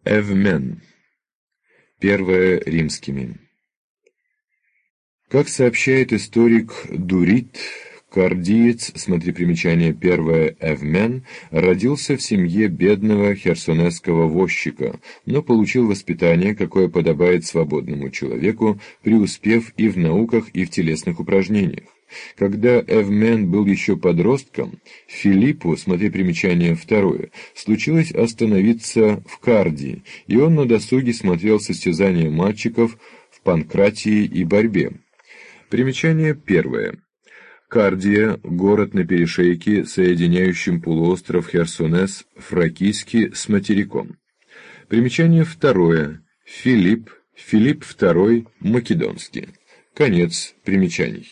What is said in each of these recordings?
Эвмен. Первое римскими. Как сообщает историк Дурит, кардиец, смотри примечание первое, Эвмен, родился в семье бедного херсонесского возчика, но получил воспитание, какое подобает свободному человеку, преуспев и в науках, и в телесных упражнениях. Когда Эвмен был еще подростком, Филиппу, смотри примечание второе, случилось остановиться в Кардии, и он на досуге смотрел состязания мальчиков в панкратии и борьбе. Примечание первое. Кардия – город на перешейке, соединяющем полуостров Херсонес фракийский с материком. Примечание второе. Филипп II Македонский. Конец примечаний.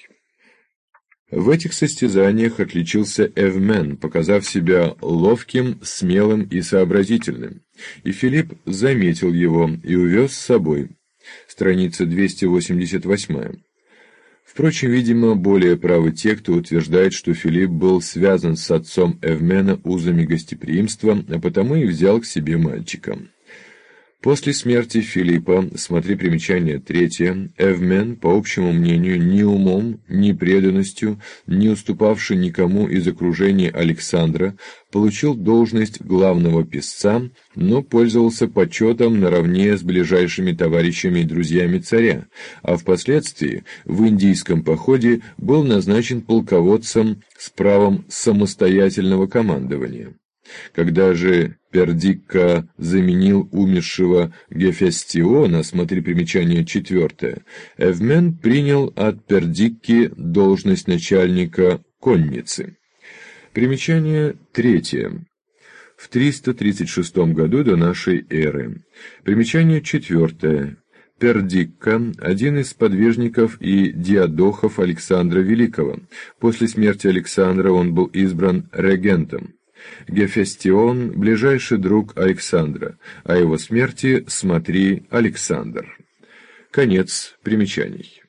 В этих состязаниях отличился Эвмен, показав себя ловким, смелым и сообразительным. И Филипп заметил его и увез с собой. Страница 288. Впрочем, видимо, более правы те, кто утверждает, что Филипп был связан с отцом Эвмена узами гостеприимства, а потому и взял к себе мальчика. После смерти Филиппа, смотри примечание третье, Эвмен, по общему мнению, ни умом, ни преданностью, не уступавший никому из окружения Александра, получил должность главного писца, но пользовался почетом наравне с ближайшими товарищами и друзьями царя, а впоследствии в индийском походе был назначен полководцем с правом самостоятельного командования. Когда же Пердикка заменил умершего Гефестиона, смотри примечание четвертое, Эвмен принял от Пердикки должность начальника конницы. Примечание третье. В 336 году до нашей эры. Примечание четвертое. Пердикка – один из сподвижников и диадохов Александра Великого. После смерти Александра он был избран регентом. Гефестион – ближайший друг Александра. О его смерти смотри Александр. Конец примечаний.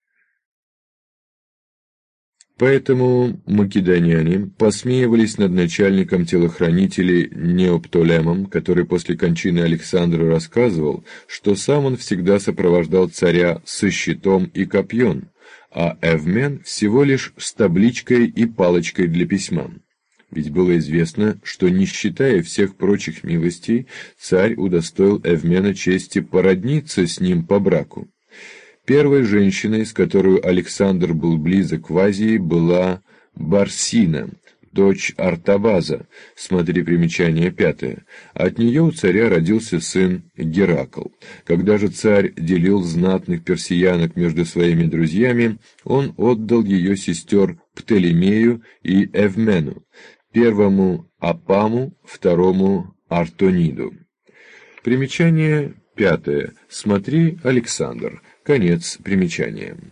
Поэтому македоняне посмеивались над начальником телохранителей Неоптолемом, который после кончины Александра рассказывал, что сам он всегда сопровождал царя со щитом и копьем, а Эвмен всего лишь с табличкой и палочкой для письма. Ведь было известно, что, не считая всех прочих милостей, царь удостоил Эвмена чести породниться с ним по браку. Первой женщиной, с которой Александр был близок в Азии, была Барсина, дочь Артабаза, смотри примечание пятое. От нее у царя родился сын Геракл. Когда же царь делил знатных персиянок между своими друзьями, он отдал ее сестер Птолемею и Эвмену, первому Апаму, второму Артониду. Примечание пятое. Смотри Александр. Конец примечания.